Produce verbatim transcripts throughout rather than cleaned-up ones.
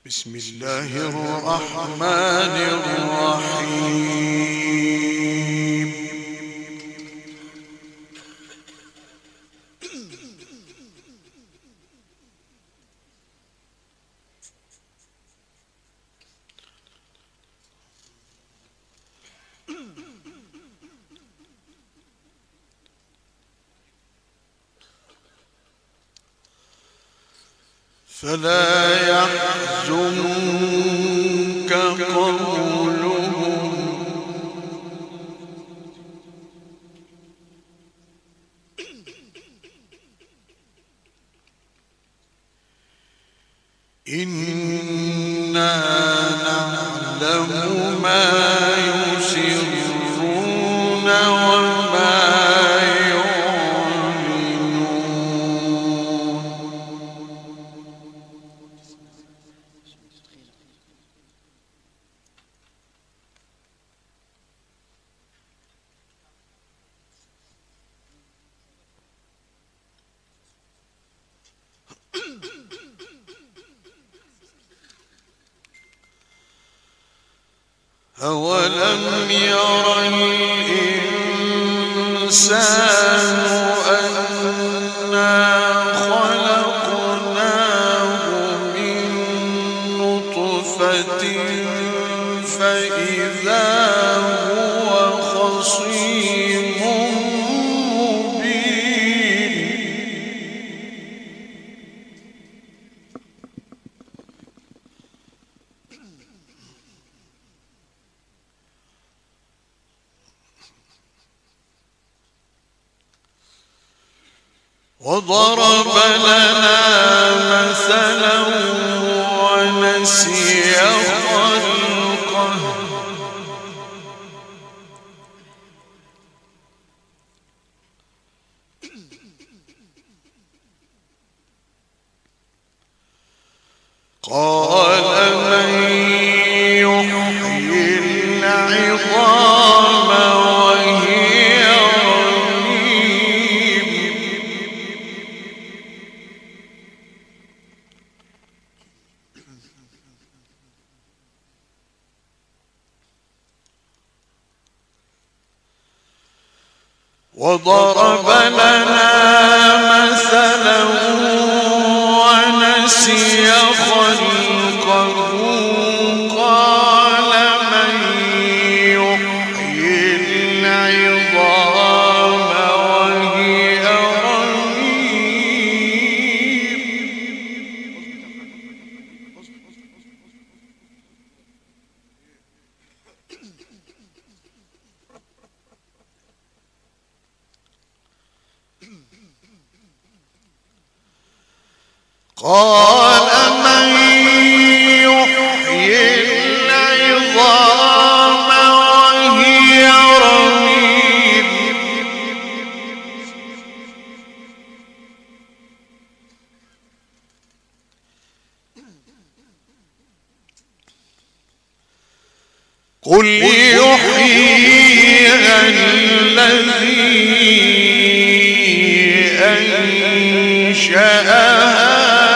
بسم الله الرحمن الرحيم. فلا يحزنك قولهم إنا نعلم ما يسرون وما أولم ير الإنسان أنا خلقناه من نطفة فإذا هو خصيم وضرب لنا مثلا ونسي خلقه قال من يحيي العظام وهي وضرب لنا مثلا ونسي خلقه قال من يحيي العظام وهي رميم قال من يحيي العظام وهي رميم قل يحييها الذي أنشأها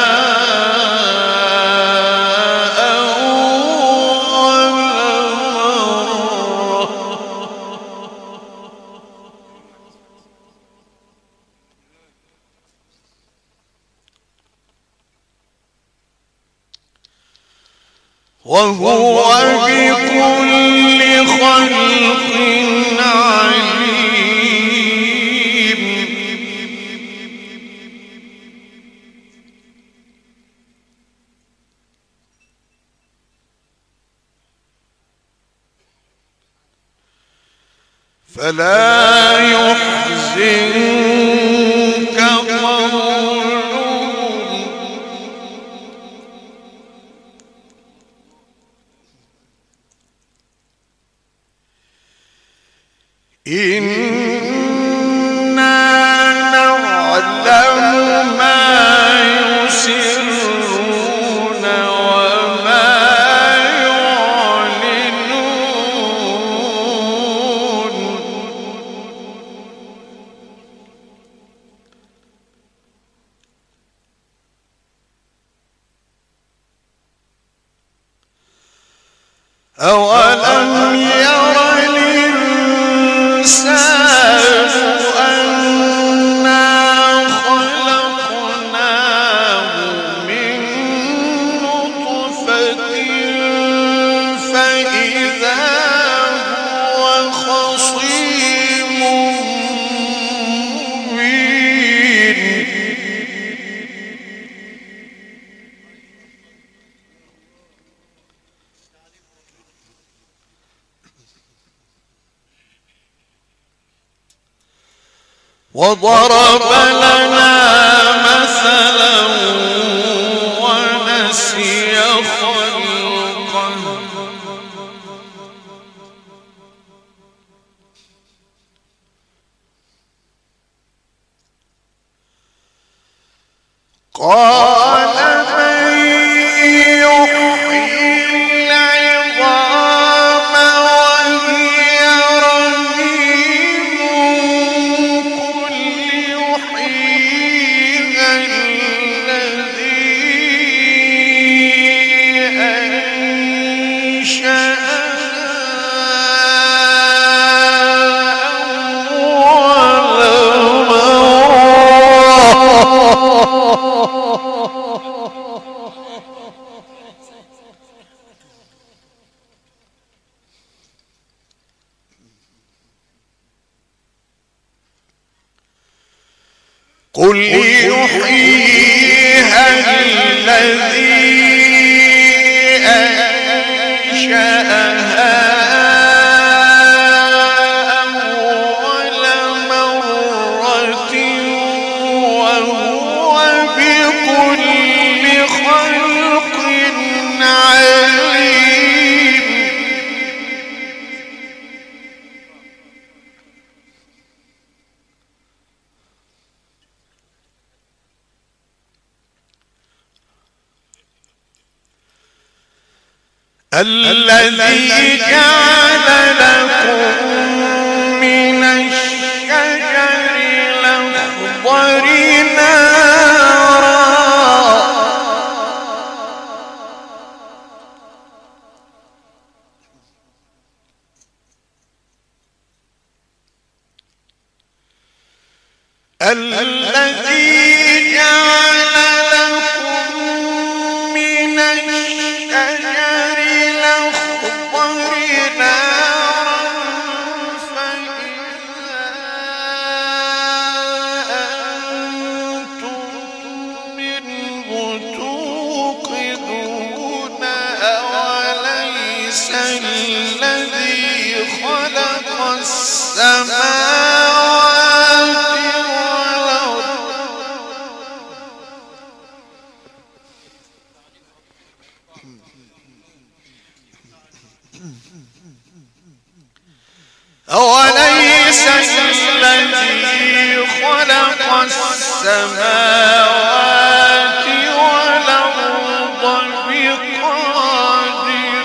وهو بكل خلق عليم. فلا يحزنك قولهم إنا نعلم ما يسرون وما يعلنون أولم ير الإنسان أنا خلقناه من نطفة فإذا هو خصيم مبين. وضرب لنا مثلا ونسي خلقه قال من يحيي العظام وهي رميم قل يحييها الذي أنشأها أول قل يحييها الذي أنشأها أول مرة وهو بكل خلق عليم. الذي جعل لكم من الشجر الأخضر نارا الذي جعل لكم من الشجر الأخضر نارا فإذا أنتم منه توقدون أوليس الذي خلق السماوات أوليس الذي خلق السماوات والأرض بقادر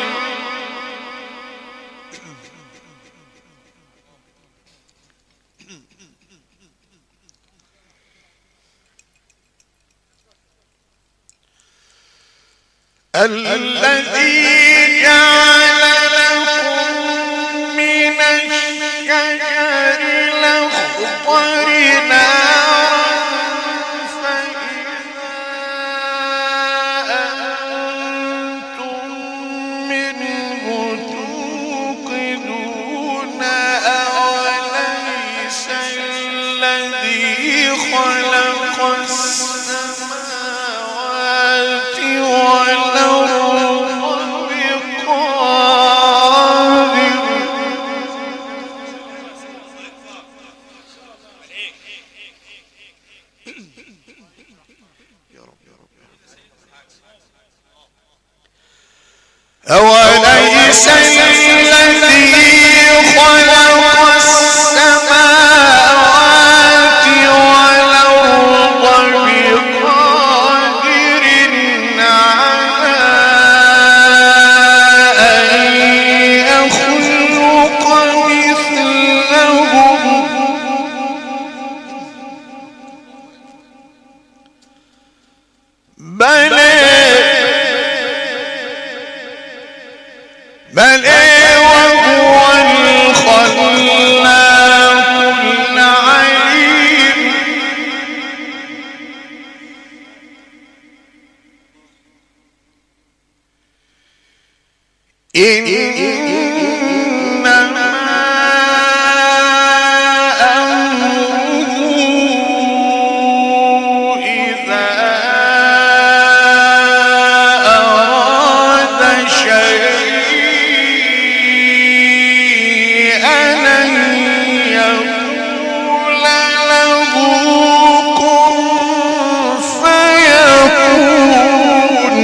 الذي جعل لكم من الشجر الأخضر نارا فإذا أنتم منه توقدون أوليس الذي خلق السماوات والأرض بقادر أوليس الذي خلق السماوات والأرض بقادر على أن يخلق مثلهم بلى بل وهو الخلاق العليم إنما أمره إذا أراد شيئا أن يقول له كن فيكون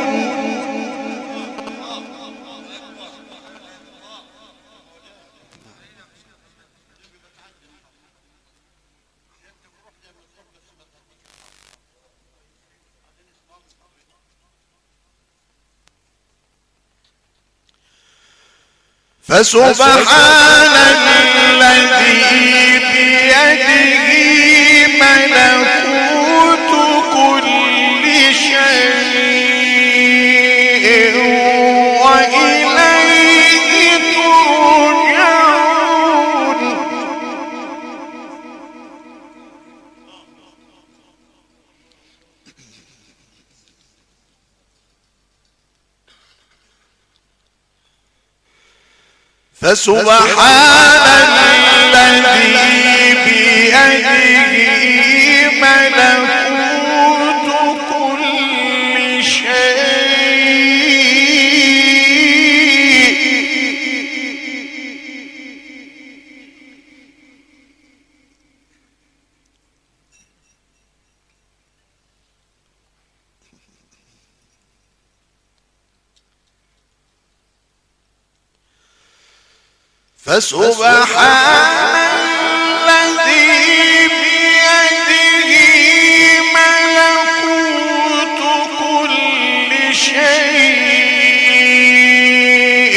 فسبحان الذي بيده ملكوت كل شيء وإليه ترجعون فسبحان الذي بيده ملكوت كل شيء فسبحان الذي بيده ملكوت كل شيء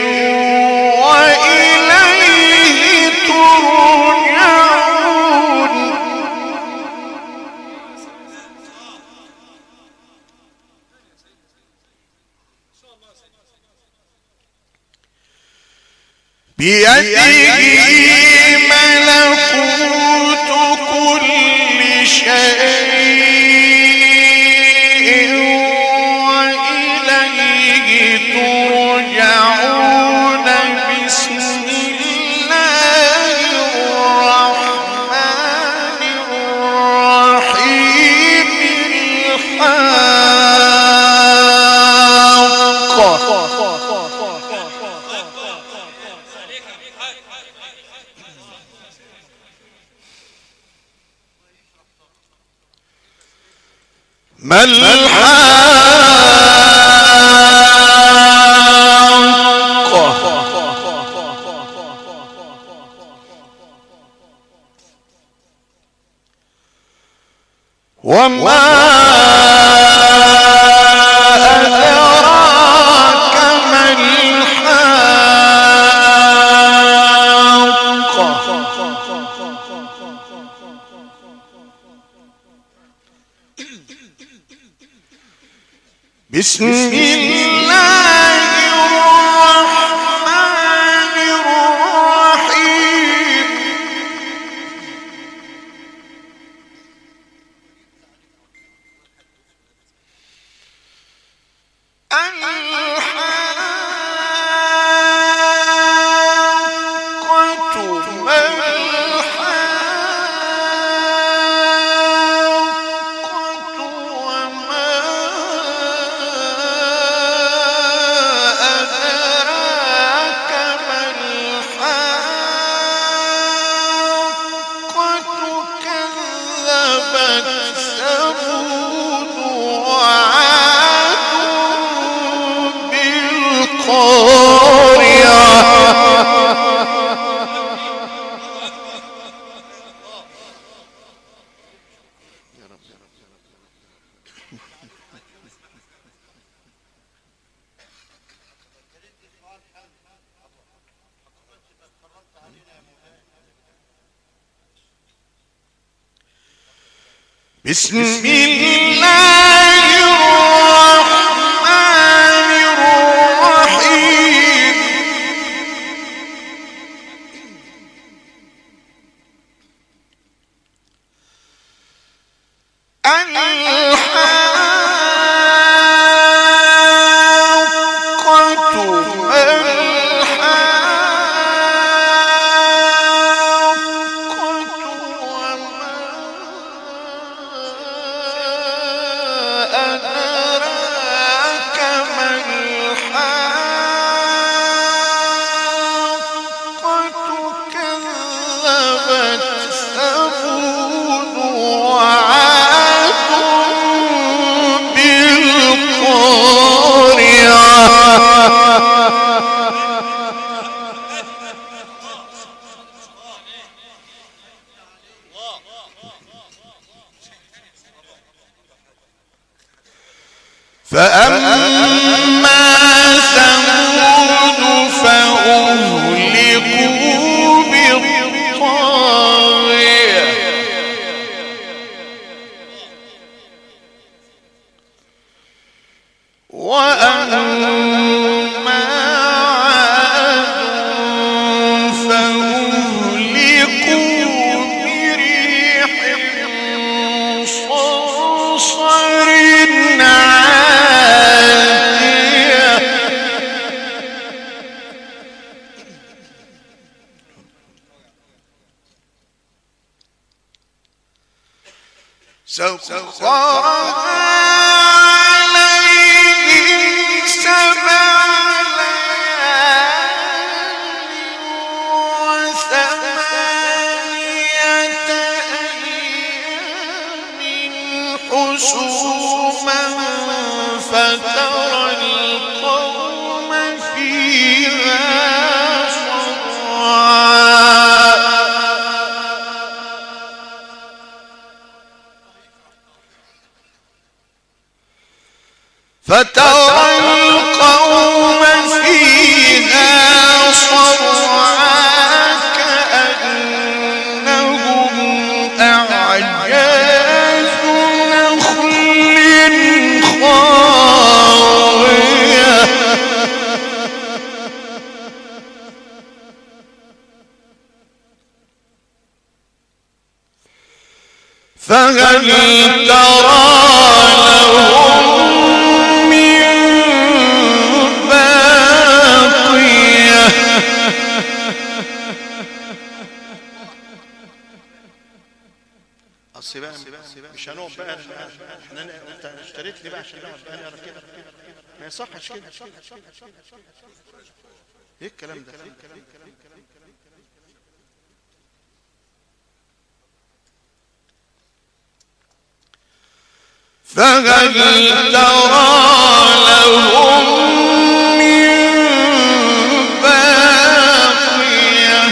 وإليه ترجعون بيده ملكوت كل شيء وإليه ترجعون بسم الله الرحمن الرحيم ما الحق وما أدراك ما الحق بسم الله الرحمن الرحيم الحاقة ما الحاقة وما أدراك ما الحاقة كذبت ثمود وعاد بالقارعة بسم الله الرحمن الرحيم سخرها عليهم سبع ليال وثمانية أيام حسوما فترى القوم فيها فترى القوم فيها صرعى كأنهم أعجاز نخل خاوية فهل ترى لهم بقى مش هنقعد بقى احنا انت اشتريت لي بقى عشان نقعد بقى نقرا كده ما يصحش كده ايه الكلام ده فهل ترى لهم من باقية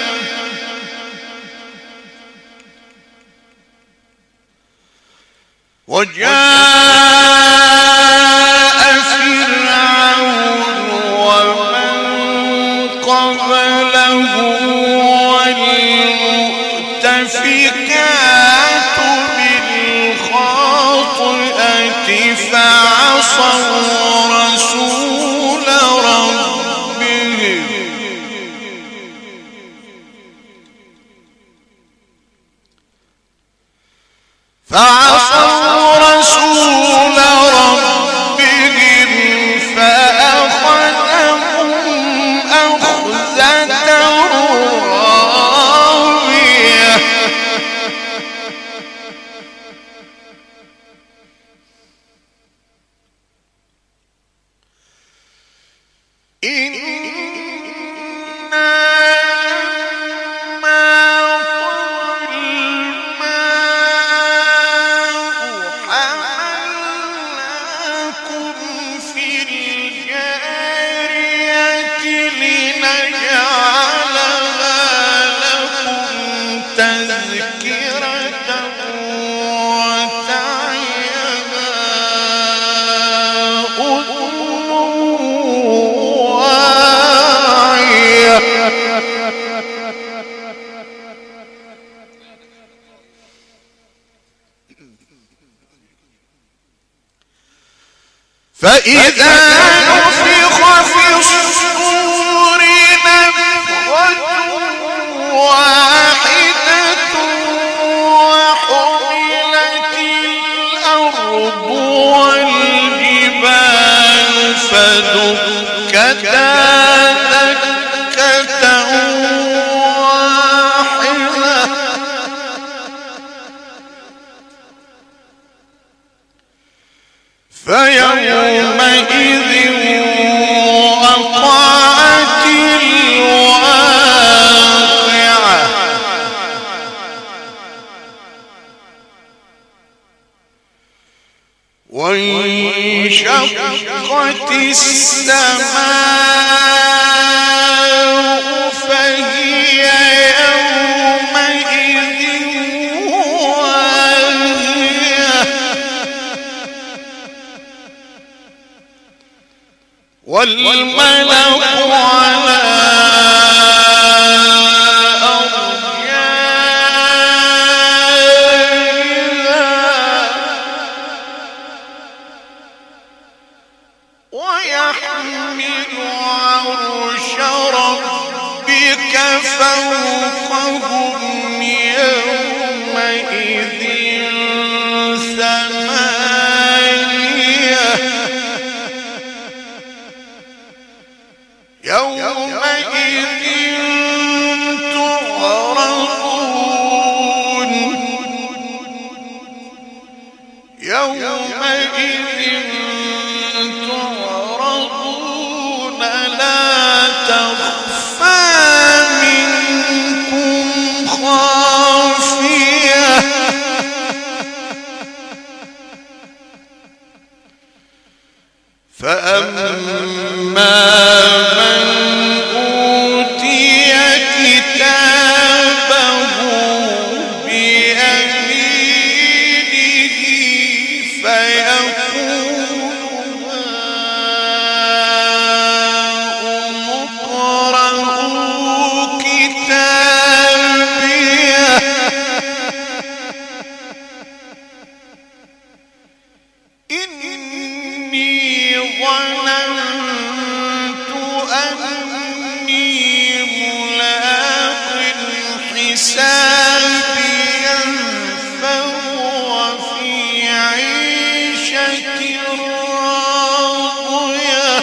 وجاء فرعون ومن قبله والمؤتفكات بالخاطئة فعصوا رسول ربهم فعصوا رسول ربهم فأخذهم أخذة رابية فإذا نفخ في الصور نفخة واحدة وحملت الأرض والجبال فدكتا دكة واحدة فيومئذ وقعت الواقعة وانشقت السماء فهي يومئذ واهية والملك على أرجائها ويحمل عرش ربك فوقهم يومئذ ثمانية يومئذ تعرضون تخفى منكم خافية فأما من أوتي كتابه بيمينه فيقول هاؤم اقرءوا كتابيه إني ظننت أني ملاق حسابيا فهو في عيشة راضية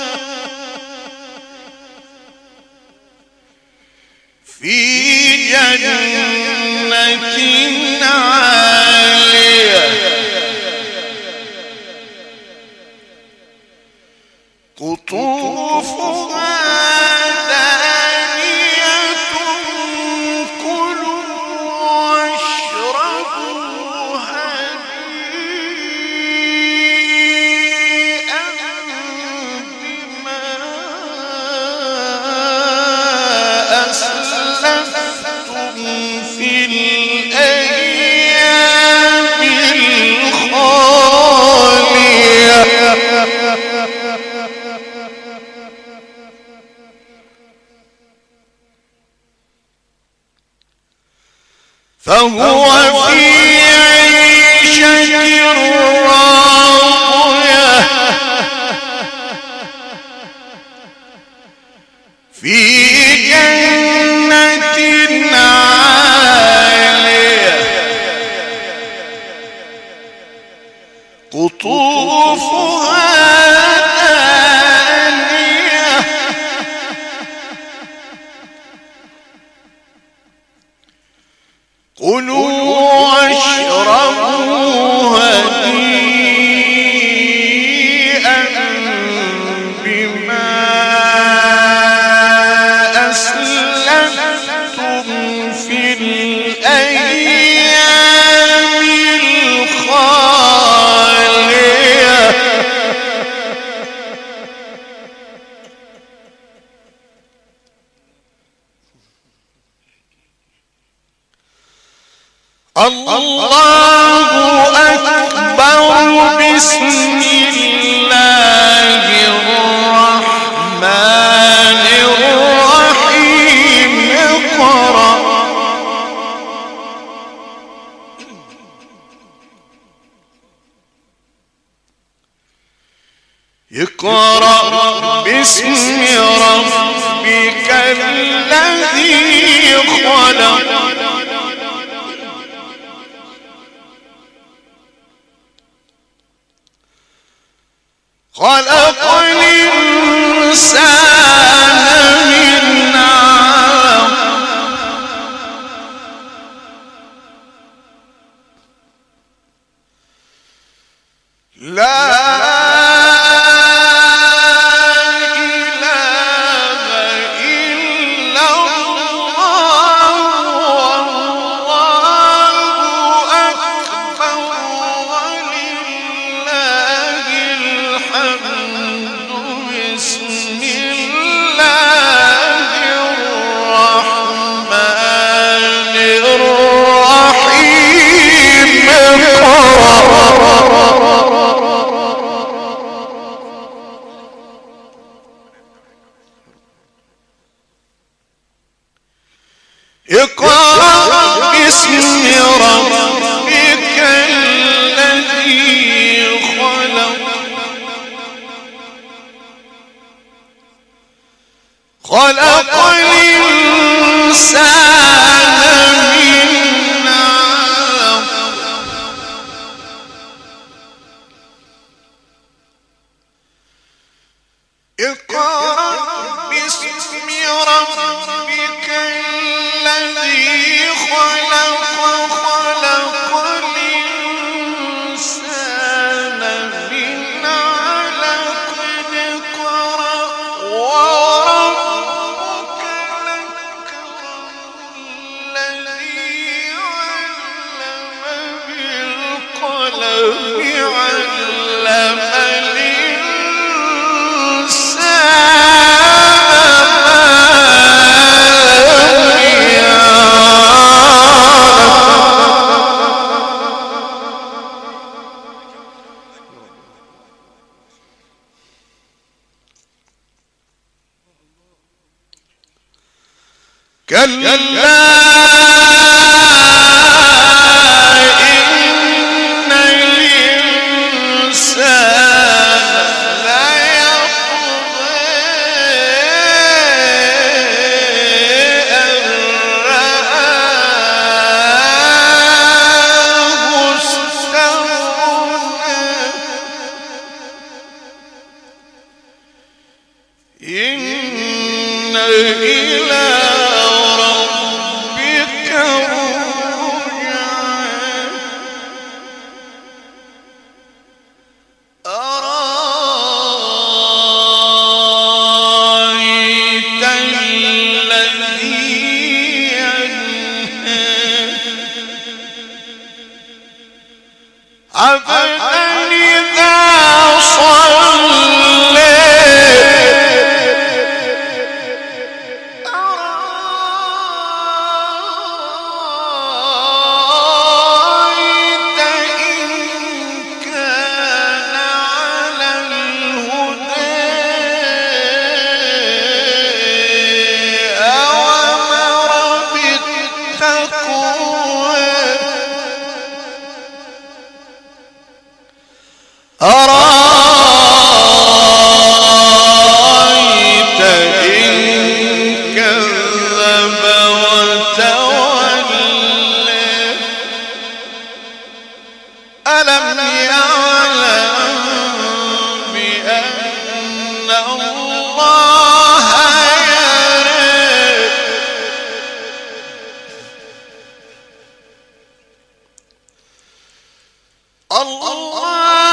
في جنة عالية قطوفها دانية كلوا واشربوا هنيئا بما أسلفتم في الأيام الخالية فهو في عيشة راضية في جنة عالية قطوفها دانية كلوا واشربوا هنيئا بما أسلفتم في الأيام الخالية الله أكبر بسم الله الرحمن الرحيم اقرأ اقرأ باسم ربك الذي خلق خلق الإنسان من علق لا اقرأ باسم ربك الذي خلق خلق الإنسان من علق اقرأ باسم ربك الذي خلق خلق الإنسان من علق اقرأ وربك كلا إن الإنسان ليطغى أن رآه استغنى إن إلى ربك الرجعى أرأيت الذي ينهى عبدا إذا صلى أرأيت إن كذب وتولى ألم يعلم بأن الله يرى الله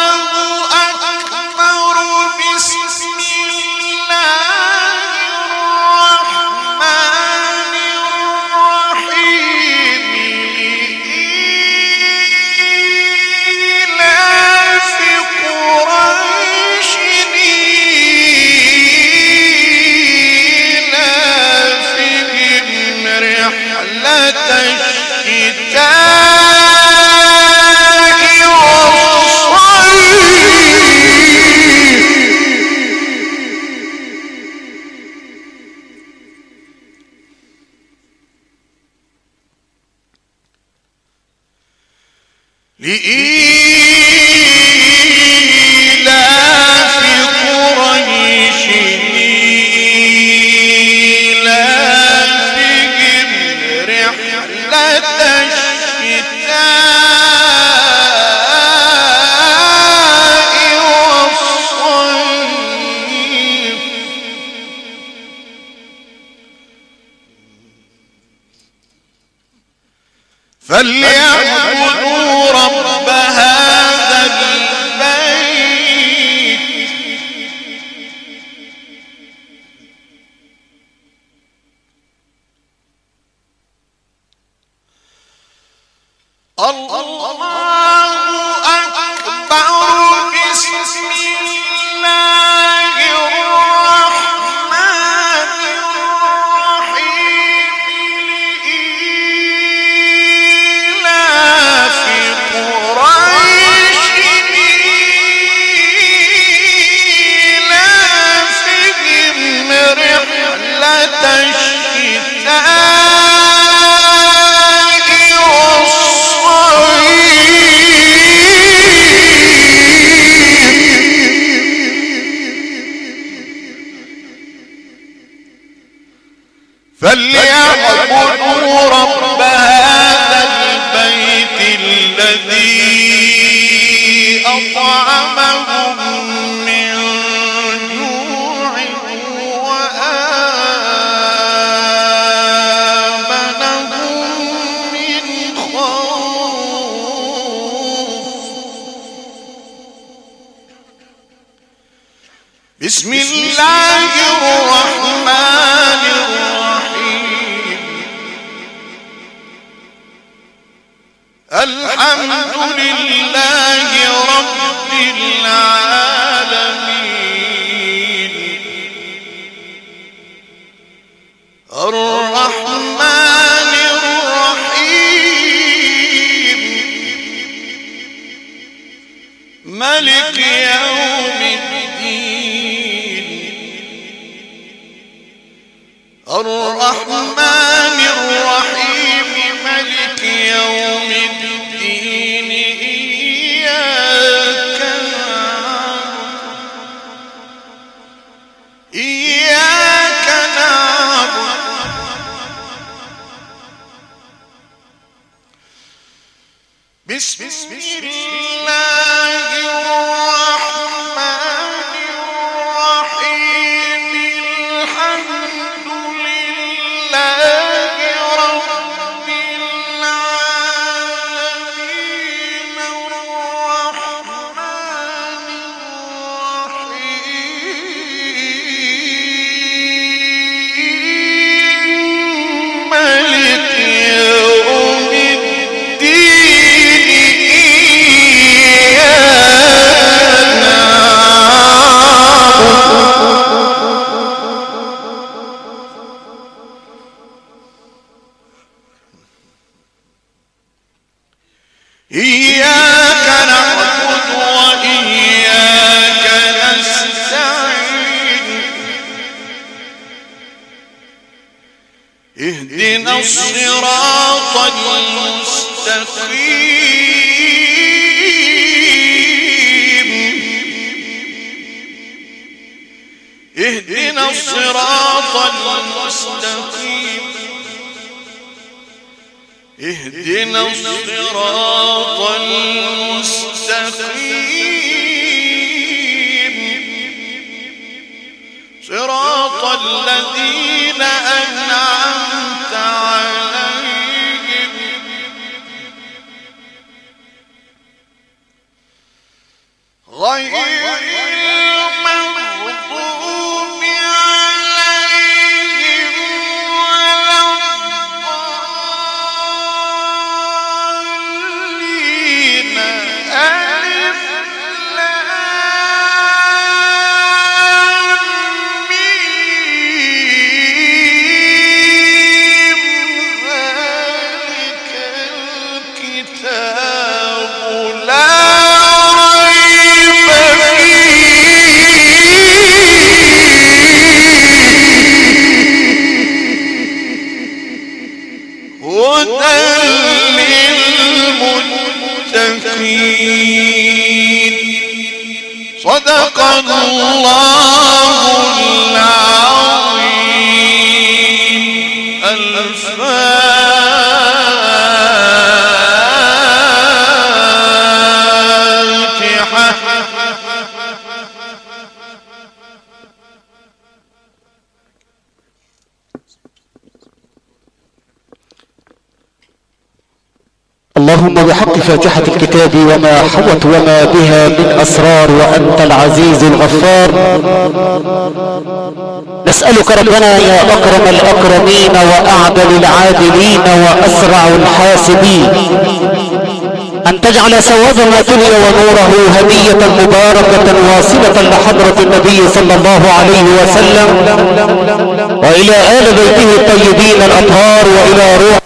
لإيلاف قريش إيلافهم رحلة الشتاء والصيف فليعبدوا رب هذا البيت الله أكبر بسم الله الرحمن الرحيم لإيلاف قريش إيلافهم رحلة الشتاء فليعبدوا رب هذا البيت الذي أطعمهم من جوع وآمنهم من خوف بسم الله الرحمن الرحيم الحمد لله رب العالمين الرحمن الرحيم ملك يوم الدين الرحمن بسم الله الرحمن الرحيم الحمد لله رب العالمين الرحمن الرحيم مالك يوم إياك نعبد وإياك نستعين اهدنا الصراط المستقيم اهدنا الصراط المستقيم اهدنا الصراط المستقيم صراط الذين أنعمت عليهم غير المغضوب عليهم ولا الضالين ألف لام ميم ذلك الكتاب لا ريب هدى للمتقين صدق الله العظيم الفاتحة. اللهم بحق فاتحة الكتاب وما حوت وما بها من أسرار وأنت العزيز الغفار، نسألك ربنا يا أكرم الأكرمين وأعدل العادلين وأسرع الحاسبين أن تجعل ثواب ما تلي ونوره هدية مباركة واصلة لحضرة النبي صلى الله عليه وسلم وإلى آل بيته الطيبين الأطهار وإلى روح